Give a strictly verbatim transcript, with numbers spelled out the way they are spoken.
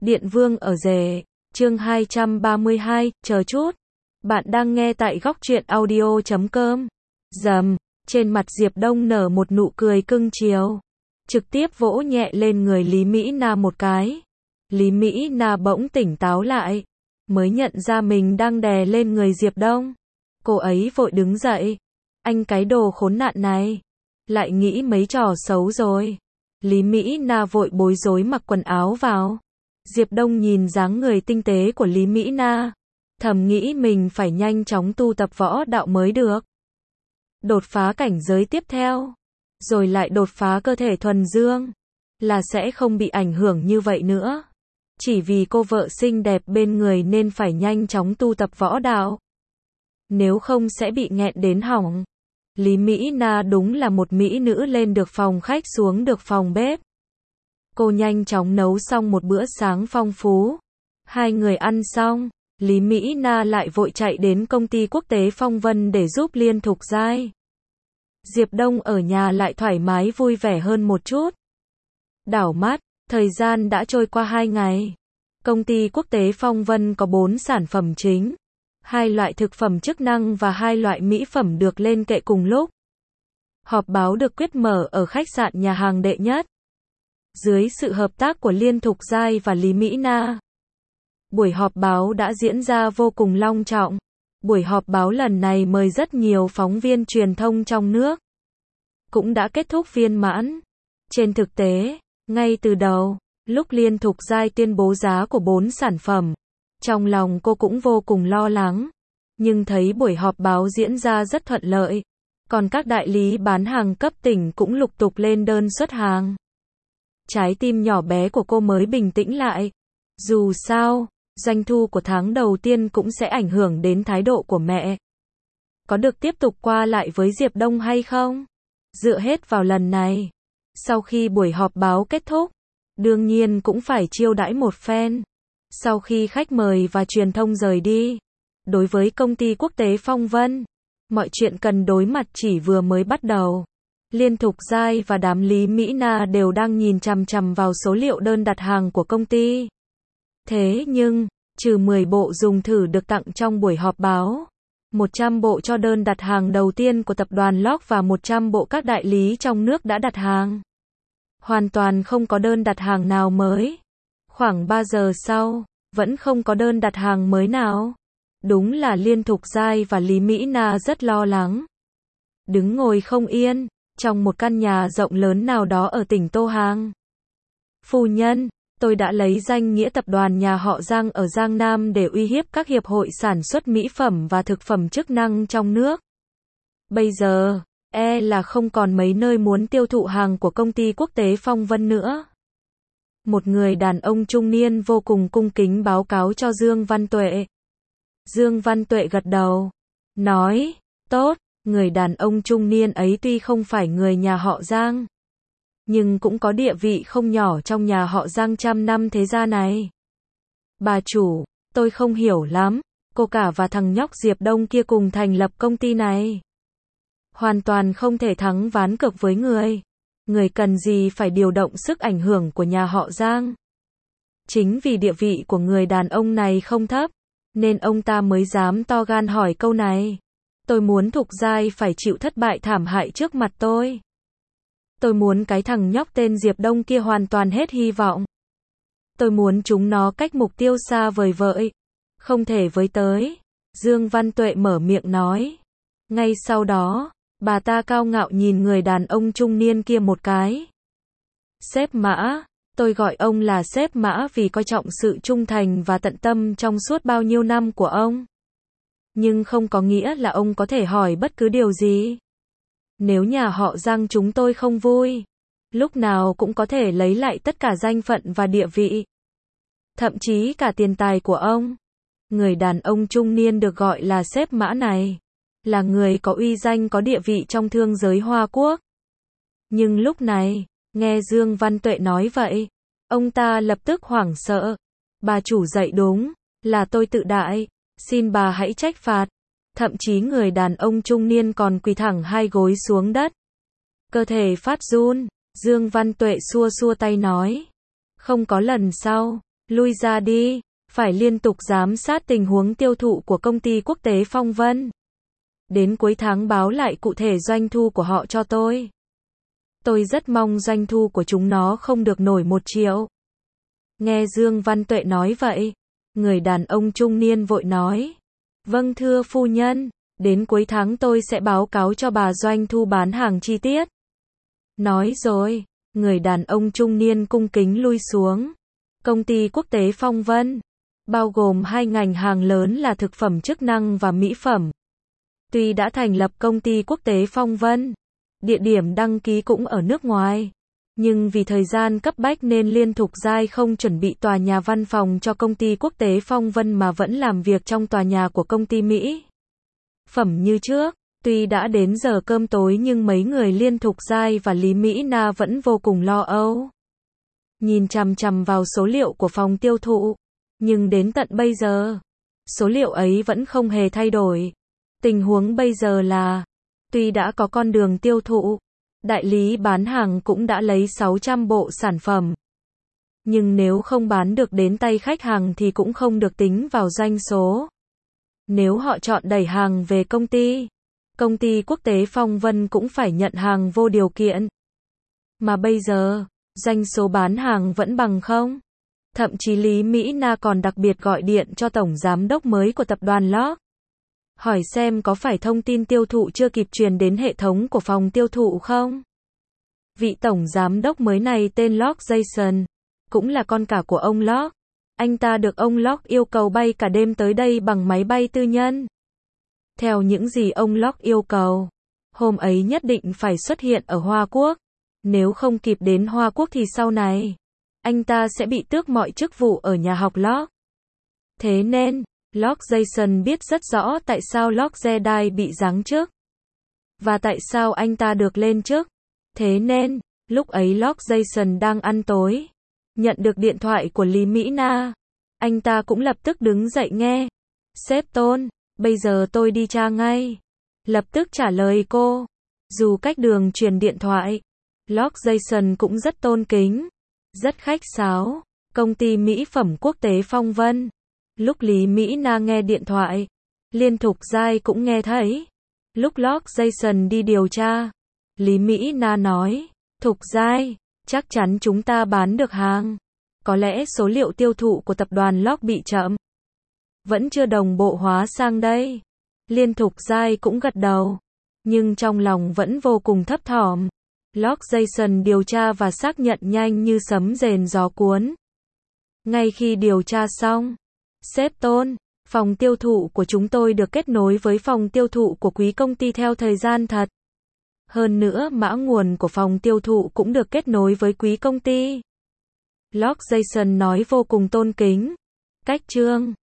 Điện Vương ở rể, chương hai trăm ba mươi hai, chờ chút. Bạn đang nghe tại góc truyện audio chấm com. Rầm, trên mặt Diệp Đông nở một nụ cười cưng chiều. Trực tiếp vỗ nhẹ lên người Lý Mỹ Na một cái. Lý Mỹ Na bỗng tỉnh táo lại. Mới nhận ra mình đang đè lên người Diệp Đông. Cô ấy vội đứng dậy. Anh cái đồ khốn nạn này. Lại nghĩ mấy trò xấu rồi. Lý Mỹ Na vội bối rối mặc quần áo vào. Diệp Đông nhìn dáng người tinh tế của Lý Mỹ Na. Thầm nghĩ mình phải nhanh chóng tu tập võ đạo mới được. Đột phá cảnh giới tiếp theo. Rồi lại đột phá cơ thể thuần dương. Là sẽ không bị ảnh hưởng như vậy nữa. Chỉ vì cô vợ xinh đẹp bên người nên phải nhanh chóng tu tập võ đạo. Nếu không sẽ bị nghẹn đến hỏng. Lý Mỹ Na đúng là một mỹ nữ lên được phòng khách xuống được phòng bếp. Cô nhanh chóng nấu xong một bữa sáng phong phú. Hai người ăn xong, Lý Mỹ Na lại vội chạy đến công ty quốc tế Phong Vân để giúp Liên Thục Giai. Diệp Đông ở nhà lại thoải mái vui vẻ hơn một chút. Đảo mắt, thời gian đã trôi qua hai ngày. Công ty quốc tế Phong Vân có bốn sản phẩm chính. Hai loại thực phẩm chức năng và hai loại mỹ phẩm được lên kệ cùng lúc. Họp báo được quyết mở ở khách sạn nhà hàng đệ nhất. Dưới sự hợp tác của Liên Thục Giai và Lý Mỹ Na. Buổi họp báo đã diễn ra vô cùng long trọng. Buổi họp báo lần này mời rất nhiều phóng viên truyền thông trong nước. Cũng đã kết thúc viên mãn. Trên thực tế, ngay từ đầu, lúc Liên Thục Giai tuyên bố giá của bốn sản phẩm, trong lòng cô cũng vô cùng lo lắng. Nhưng thấy buổi họp báo diễn ra rất thuận lợi. Còn các đại lý bán hàng cấp tỉnh cũng lục tục lên đơn xuất hàng. Trái tim nhỏ bé của cô mới bình tĩnh lại. Dù sao, doanh thu của tháng đầu tiên cũng sẽ ảnh hưởng đến thái độ của mẹ. Có được tiếp tục qua lại với Diệp Đông hay không? Dựa hết vào lần này. Sau khi buổi họp báo kết thúc, đương nhiên cũng phải chiêu đãi một phen. Sau khi khách mời và truyền thông rời đi, đối với công ty quốc tế Phong Vân, mọi chuyện cần đối mặt chỉ vừa mới bắt đầu. Liên Thục Giai và đám Lý Mỹ Na đều đang nhìn chằm chằm vào số liệu đơn đặt hàng của công ty. Thế nhưng, trừ mười bộ dùng thử được tặng trong buổi họp báo, một trăm bộ cho đơn đặt hàng đầu tiên của tập đoàn Lock và một trăm bộ các đại lý trong nước đã đặt hàng. Hoàn toàn không có đơn đặt hàng nào mới. Khoảng ba giờ sau, vẫn không có đơn đặt hàng mới nào. Đúng là Liên Thục Giai và Lý Mỹ Na rất lo lắng. Đứng ngồi không yên, trong một căn nhà rộng lớn nào đó ở tỉnh Tô Hàng. Phu nhân, tôi đã lấy danh nghĩa tập đoàn nhà họ Giang ở Giang Nam để uy hiếp các hiệp hội sản xuất mỹ phẩm và thực phẩm chức năng trong nước. Bây giờ, e là không còn mấy nơi muốn tiêu thụ hàng của công ty quốc tế Phong Vân nữa. Một người đàn ông trung niên vô cùng cung kính báo cáo cho Dương Văn Tuệ. Dương Văn Tuệ gật đầu, nói, tốt, người đàn ông trung niên ấy tuy không phải người nhà họ Giang, nhưng cũng có địa vị không nhỏ trong nhà họ Giang trăm năm thế gia này. Bà chủ, tôi không hiểu lắm, cô cả và thằng nhóc Diệp Đông kia cùng thành lập công ty này. Hoàn toàn không thể thắng ván cược với người. Người cần gì phải điều động sức ảnh hưởng của nhà họ Giang. Chính vì địa vị của người đàn ông này không thấp, nên ông ta mới dám to gan hỏi câu này. Tôi muốn Thục Giai phải chịu thất bại thảm hại trước mặt tôi. Tôi muốn cái thằng nhóc tên Diệp Đông kia hoàn toàn hết hy vọng. Tôi muốn chúng nó cách mục tiêu xa vời vợi, không thể với tới. Dương Văn Tuệ mở miệng nói. Ngay sau đó, bà ta cao ngạo nhìn người đàn ông trung niên kia một cái. Sếp Mã, tôi gọi ông là sếp Mã vì coi trọng sự trung thành và tận tâm trong suốt bao nhiêu năm của ông. Nhưng không có nghĩa là ông có thể hỏi bất cứ điều gì. Nếu nhà họ Giang chúng tôi không vui, lúc nào cũng có thể lấy lại tất cả danh phận và địa vị. Thậm chí cả tiền tài của ông. Người đàn ông trung niên được gọi là sếp Mã này, là người có uy danh có địa vị trong thương giới Hoa Quốc. Nhưng lúc này, nghe Dương Văn Tuệ nói vậy, ông ta lập tức hoảng sợ. Bà chủ dạy đúng, là tôi tự đại, xin bà hãy trách phạt. Thậm chí người đàn ông trung niên còn quỳ thẳng hai gối xuống đất. Cơ thể phát run, Dương Văn Tuệ xua xua tay nói. Không có lần sau, Lui ra đi, phải liên tục giám sát tình huống tiêu thụ của công ty quốc tế Phong Vân. Đến cuối tháng báo lại cụ thể doanh thu của họ cho tôi. Tôi rất mong doanh thu của chúng nó không được nổi một triệu. Nghe Dương Văn Tuệ nói vậy, người đàn ông trung niên vội nói. Vâng thưa phu nhân, đến cuối tháng tôi sẽ báo cáo cho bà doanh thu bán hàng chi tiết. Nói rồi, người đàn ông trung niên cung kính lui xuống. Công ty quốc tế Phong Vân, bao gồm hai ngành hàng lớn là thực phẩm chức năng và mỹ phẩm. Tuy đã thành lập công ty quốc tế Phong Vân, địa điểm đăng ký cũng ở nước ngoài, nhưng vì thời gian cấp bách nên Liên Thục Giai không chuẩn bị tòa nhà văn phòng cho công ty quốc tế Phong Vân mà vẫn làm việc trong tòa nhà của công ty Mỹ phẩm như trước. Tuy đã đến giờ cơm tối nhưng mấy người Liên Thục Giai và Lý Mỹ Na vẫn vô cùng lo âu. Nhìn chằm chằm vào số liệu của phòng tiêu thụ, nhưng đến tận bây giờ, số liệu ấy vẫn không hề thay đổi. Tình huống bây giờ là, tuy đã có con đường tiêu thụ, đại lý bán hàng cũng đã lấy sáu trăm bộ sản phẩm. Nhưng nếu không bán được đến tay khách hàng thì cũng không được tính vào doanh số. Nếu họ chọn đẩy hàng về công ty, công ty quốc tế Phong Vân cũng phải nhận hàng vô điều kiện. Mà bây giờ, doanh số bán hàng vẫn bằng không. Thậm chí Lý Mỹ Na còn đặc biệt gọi điện cho tổng giám đốc mới của tập đoàn Lock. Hỏi xem có phải thông tin tiêu thụ chưa kịp truyền đến hệ thống của phòng tiêu thụ không? Vị tổng giám đốc mới này tên Lock Jason, cũng là con cả của ông Lock. Anh ta được ông Lock yêu cầu bay cả đêm tới đây bằng máy bay tư nhân. Theo những gì ông Lock yêu cầu, hôm ấy nhất định phải xuất hiện ở Hoa Quốc. Nếu không kịp đến Hoa Quốc thì sau này, anh ta sẽ bị tước mọi chức vụ ở nhà học Lock. Thế nên, Lock Jason biết rất rõ tại sao Lock Jedi bị giáng chức. Và tại sao anh ta được lên chức. Thế nên, lúc ấy Lock Jason đang ăn tối, nhận được điện thoại của Lý Mỹ Na. Anh ta cũng lập tức đứng dậy nghe. Sếp Tôn, bây giờ tôi đi tra ngay. Lập tức trả lời cô. Dù cách đường truyền điện thoại, Lock Jason cũng rất tôn kính, rất khách sáo. Công ty mỹ phẩm quốc tế Phong Vân. Lúc Lý Mỹ Na nghe điện thoại, Liên Thục Giai cũng nghe thấy. Lúc Lock Jason đi điều tra, Lý Mỹ Na nói, Thục Giai, chắc chắn chúng ta bán được hàng. Có lẽ số liệu tiêu thụ của tập đoàn Lock bị chậm. Vẫn chưa đồng bộ hóa sang đây. Liên Thục Giai cũng gật đầu. Nhưng trong lòng vẫn vô cùng thấp thỏm. Lock Jason điều tra và xác nhận nhanh như sấm rền gió cuốn. Ngay khi điều tra xong, sếp Tôn, phòng tiêu thụ của chúng tôi được kết nối với phòng tiêu thụ của quý công ty theo thời gian thật. Hơn nữa mã nguồn của phòng tiêu thụ cũng được kết nối với quý công ty. Lock Jason nói vô cùng tôn kính. Cách chương